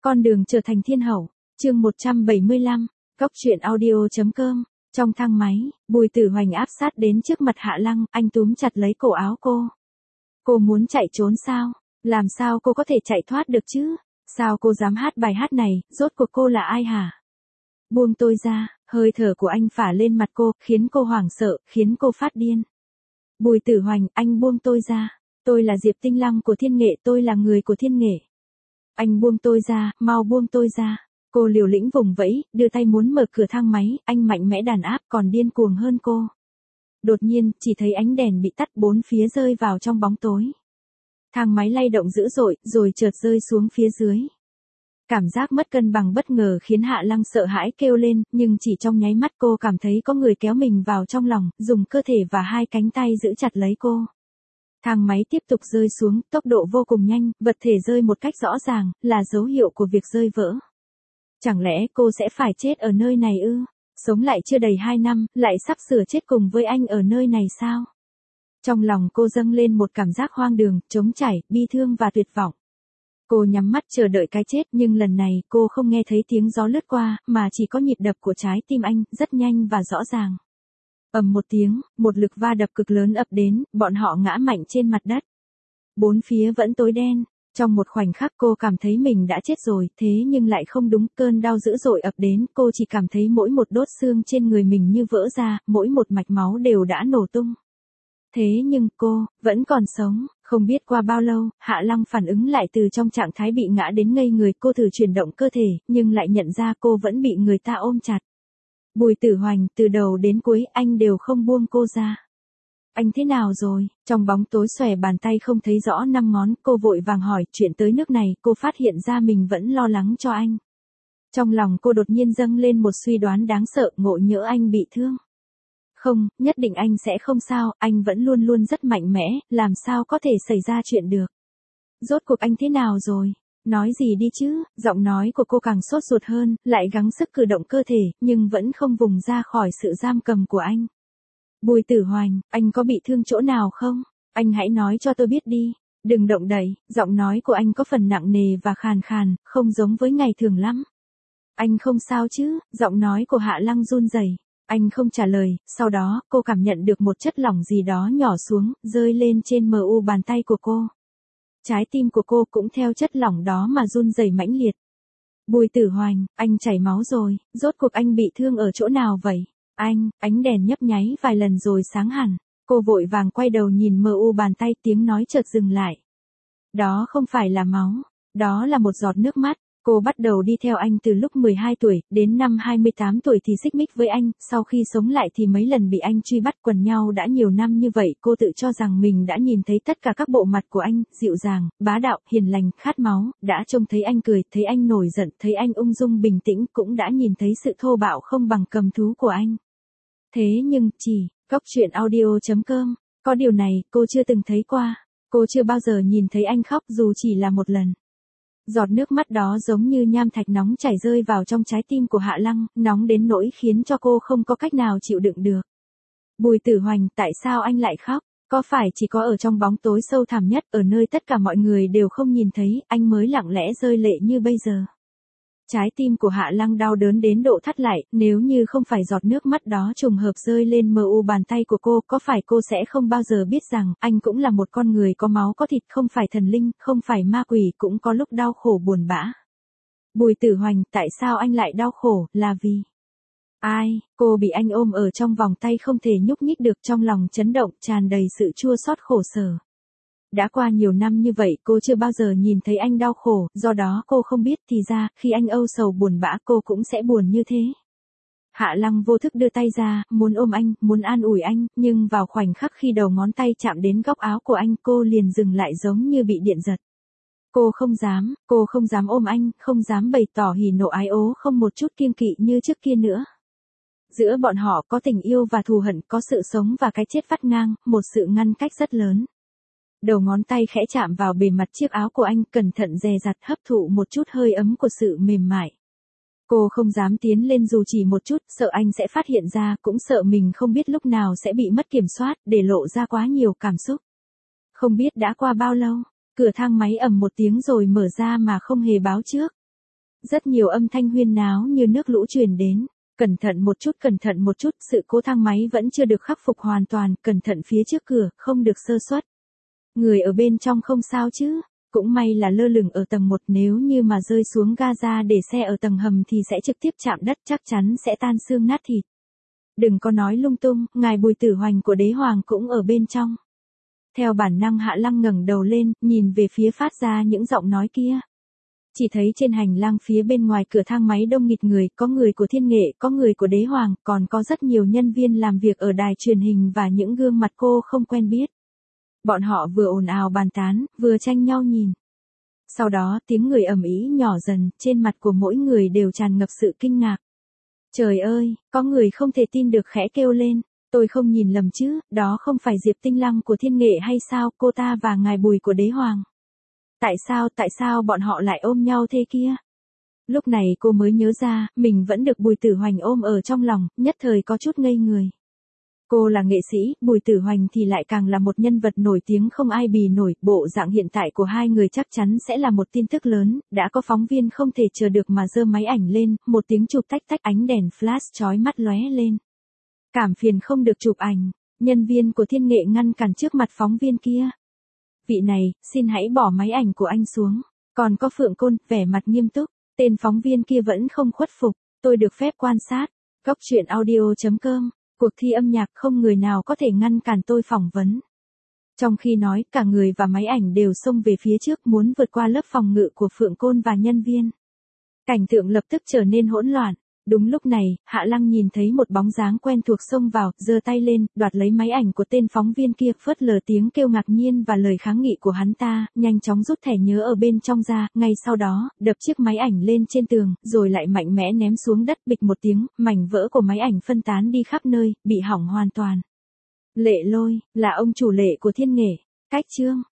Con đường trở thành thiên hậu, chương 175, Cóc truyện audio.com. Trong thang máy, Bùi Tử Hoành áp sát đến trước mặt Hạ Lăng, anh túm chặt lấy cổ áo cô. Cô muốn chạy trốn sao? Làm sao cô có thể chạy thoát được chứ? Sao cô dám hát bài hát này, rốt cuộc cô là ai hả? Buông tôi ra, hơi thở của anh phả lên mặt cô, khiến cô hoảng sợ, khiến cô phát điên. Bùi Tử Hoành, anh buông tôi ra. Tôi là Diệp Tinh Lăng của Thiên Nghệ, tôi là người của Thiên Nghệ. Anh buông tôi ra, mau buông tôi ra. Cô liều lĩnh vùng vẫy, đưa tay muốn mở cửa thang máy, anh mạnh mẽ đàn áp còn điên cuồng hơn cô. Đột nhiên, chỉ thấy ánh đèn bị tắt, bốn phía rơi vào trong bóng tối. Thang máy lay động dữ dội, rồi chợt rơi xuống phía dưới. Cảm giác mất cân bằng bất ngờ khiến Hạ Lăng sợ hãi kêu lên, nhưng chỉ trong nháy mắt cô cảm thấy có người kéo mình vào trong lòng, dùng cơ thể và hai cánh tay giữ chặt lấy cô. Thang máy tiếp tục rơi xuống, tốc độ vô cùng nhanh, vật thể rơi một cách rõ ràng, là dấu hiệu của việc rơi vỡ. Chẳng lẽ cô sẽ phải chết ở nơi này ư? Sống lại chưa đầy 2 năm, lại sắp sửa chết cùng với anh ở nơi này sao? Trong lòng cô dâng lên một cảm giác hoang đường, trống trải, bi thương và tuyệt vọng. Cô nhắm mắt chờ đợi cái chết, nhưng lần này cô không nghe thấy tiếng gió lướt qua, mà chỉ có nhịp đập của trái tim anh, rất nhanh và rõ ràng. Ầm một tiếng, một lực va đập cực lớn ập đến, bọn họ ngã mạnh trên mặt đất. Bốn phía vẫn tối đen. Trong một khoảnh khắc cô cảm thấy mình đã chết rồi, thế nhưng lại không đúng, cơn đau dữ dội ập đến, cô chỉ cảm thấy mỗi một đốt xương trên người mình như vỡ ra, mỗi một mạch máu đều đã nổ tung. Thế nhưng cô, vẫn còn sống, không biết qua bao lâu, Hạ Lăng phản ứng lại từ trong trạng thái bị ngã đến ngây người, cô thử chuyển động cơ thể, nhưng lại nhận ra cô vẫn bị người ta ôm chặt. Bùi Tử Hoành, từ đầu đến cuối, anh đều không buông cô ra. Anh thế nào rồi? Trong bóng tối xòe bàn tay không thấy rõ 5 ngón, cô vội vàng hỏi, chuyện tới nước này, cô phát hiện ra mình vẫn lo lắng cho anh. Trong lòng cô đột nhiên dâng lên một suy đoán đáng sợ, ngộ nhỡ anh bị thương. Không, nhất định anh sẽ không sao, anh vẫn luôn luôn rất mạnh mẽ, làm sao có thể xảy ra chuyện được. Rốt cuộc anh thế nào rồi? Nói gì đi chứ? Giọng nói của cô càng sốt ruột hơn, lại gắng sức cử động cơ thể, nhưng vẫn không vùng ra khỏi sự giam cầm của anh. Bùi Tử Hoành, anh có bị thương chỗ nào không? Anh hãy nói cho tôi biết đi. Đừng động đậy, giọng nói của anh có phần nặng nề và khàn khàn, không giống với ngày thường lắm. Anh không sao chứ? Giọng nói của Hạ Lăng run rẩy. Anh không trả lời, sau đó, cô cảm nhận được một chất lỏng gì đó nhỏ xuống, rơi lên trên mu bàn tay của cô. Trái tim của cô cũng theo chất lỏng đó mà run rẩy mãnh liệt. Bùi Tử Hoành, anh chảy máu rồi, rốt cuộc anh bị thương ở chỗ nào vậy? Anh, ánh đèn nhấp nháy vài lần rồi sáng hẳn. Cô vội vàng quay đầu nhìn mu bàn tay, tiếng nói chợt dừng lại. Đó không phải là máu, đó là một giọt nước mắt. Cô bắt đầu đi theo anh từ lúc 12 tuổi, đến năm 28 tuổi thì xích mích với anh, sau khi sống lại thì mấy lần bị anh truy bắt, quần nhau đã nhiều năm như vậy, cô tự cho rằng mình đã nhìn thấy tất cả các bộ mặt của anh, dịu dàng, bá đạo, hiền lành, khát máu, đã trông thấy anh cười, thấy anh nổi giận, thấy anh ung dung bình tĩnh, cũng đã nhìn thấy sự thô bạo không bằng cầm thú của anh. Thế nhưng, Cóc truyện audio.com, có điều này, cô chưa từng thấy qua. Cô chưa bao giờ nhìn thấy anh khóc dù chỉ là một lần. Giọt nước mắt đó giống như nham thạch nóng chảy rơi vào trong trái tim của Hạ Lăng, nóng đến nỗi khiến cho cô không có cách nào chịu đựng được. Bùi Tử Hoành, tại sao anh lại khóc? Có phải chỉ có ở trong bóng tối sâu thẳm nhất, ở nơi tất cả mọi người đều không nhìn thấy, anh mới lặng lẽ rơi lệ như bây giờ? Trái tim của Hạ Lăng đau đớn đến độ thắt lại, nếu như không phải giọt nước mắt đó trùng hợp rơi lên mu bàn tay của cô, có phải cô sẽ không bao giờ biết rằng, anh cũng là một con người có máu có thịt, không phải thần linh, không phải ma quỷ, cũng có lúc đau khổ buồn bã. Bùi Tử Hoành, tại sao anh lại đau khổ, là vì... Ai? Cô bị anh ôm ở trong vòng tay không thể nhúc nhích được, trong lòng chấn động, tràn đầy sự chua xót khổ sở. Đã qua nhiều năm như vậy cô chưa bao giờ nhìn thấy anh đau khổ, do đó cô không biết thì ra, khi anh âu sầu buồn bã cô cũng sẽ buồn như thế. Hạ Lăng vô thức đưa tay ra, muốn ôm anh, muốn an ủi anh, nhưng vào khoảnh khắc khi đầu ngón tay chạm đến góc áo của anh cô liền dừng lại giống như bị điện giật. Cô không dám ôm anh, không dám bày tỏ hỉ nộ ái ố, không một chút kiêng kỵ như trước kia nữa. Giữa bọn họ có tình yêu và thù hận, có sự sống và cái chết vắt ngang, một sự ngăn cách rất lớn. Đầu ngón tay khẽ chạm vào bề mặt chiếc áo của anh, cẩn thận dè dặt hấp thụ một chút hơi ấm của sự mềm mại. Cô không dám tiến lên dù chỉ một chút, sợ anh sẽ phát hiện ra, cũng sợ mình không biết lúc nào sẽ bị mất kiểm soát, để lộ ra quá nhiều cảm xúc. Không biết đã qua bao lâu, cửa thang máy ầm một tiếng rồi mở ra mà không hề báo trước. Rất nhiều âm thanh huyên náo như nước lũ truyền đến. Cẩn thận một chút, sự cố thang máy vẫn chưa được khắc phục hoàn toàn, cẩn thận phía trước cửa, không được sơ suất. Người ở bên trong không sao chứ? Cũng may là lơ lửng ở tầng 1, nếu như mà rơi xuống Gaza để xe ở tầng hầm thì sẽ trực tiếp chạm đất, chắc chắn sẽ tan xương nát thịt. Đừng có nói lung tung, ngài Bùi Tử Hoành của đế hoàng cũng ở bên trong. Theo bản năng Hạ Lăng ngẩng đầu lên, nhìn về phía phát ra những giọng nói kia. Chỉ thấy trên hành lang phía bên ngoài cửa thang máy đông nghịt người, có người của Thiên Nghệ, có người của đế hoàng, còn có rất nhiều nhân viên làm việc ở đài truyền hình và những gương mặt cô không quen biết. Bọn họ vừa ồn ào bàn tán, vừa tranh nhau nhìn. Sau đó tiếng người ầm ĩ nhỏ dần, trên mặt của mỗi người đều tràn ngập sự kinh ngạc. Trời ơi, có người không thể tin được khẽ kêu lên, tôi không nhìn lầm chứ, đó không phải Diệp Tinh Lăng của Thiên Nghệ hay sao, cô ta và ngài Bùi của đế hoàng. Tại sao bọn họ lại ôm nhau thế kia? Lúc này cô mới nhớ ra, mình vẫn được Bùi Tử Hoành ôm ở trong lòng, nhất thời có chút ngây người. Cô là nghệ sĩ, Bùi Tử Hoành thì lại càng là một nhân vật nổi tiếng không ai bì nổi, bộ dạng hiện tại của hai người chắc chắn sẽ là một tin tức lớn, đã có phóng viên không thể chờ được mà giơ máy ảnh lên, một tiếng chụp tách tách, ánh đèn flash chói mắt lóe lên. Cảm phiền không được chụp ảnh, nhân viên của Thiên Nghệ ngăn cản trước mặt phóng viên kia. Vị này, xin hãy bỏ máy ảnh của anh xuống. Còn có Phượng Côn, vẻ mặt nghiêm túc, tên phóng viên kia vẫn không khuất phục, tôi được phép quan sát. Góc truyện audio.com, cuộc thi âm nhạc không người nào có thể ngăn cản tôi phỏng vấn. Trong khi nói, cả người và máy ảnh đều xông về phía trước muốn vượt qua lớp phòng ngự của Phượng Côn và nhân viên. Cảnh tượng lập tức trở nên hỗn loạn. Đúng lúc này, Hạ Lăng nhìn thấy một bóng dáng quen thuộc xông vào, giơ tay lên, đoạt lấy máy ảnh của tên phóng viên kia, phớt lờ tiếng kêu ngạc nhiên và lời kháng nghị của hắn ta, nhanh chóng rút thẻ nhớ ở bên trong ra, ngay sau đó, đập chiếc máy ảnh lên trên tường, rồi lại mạnh mẽ ném xuống đất, bịch một tiếng, mảnh vỡ của máy ảnh phân tán đi khắp nơi, bị hỏng hoàn toàn. Lệ Lôi, là ông chủ Lệ của Thiên Nghệ. Cách chương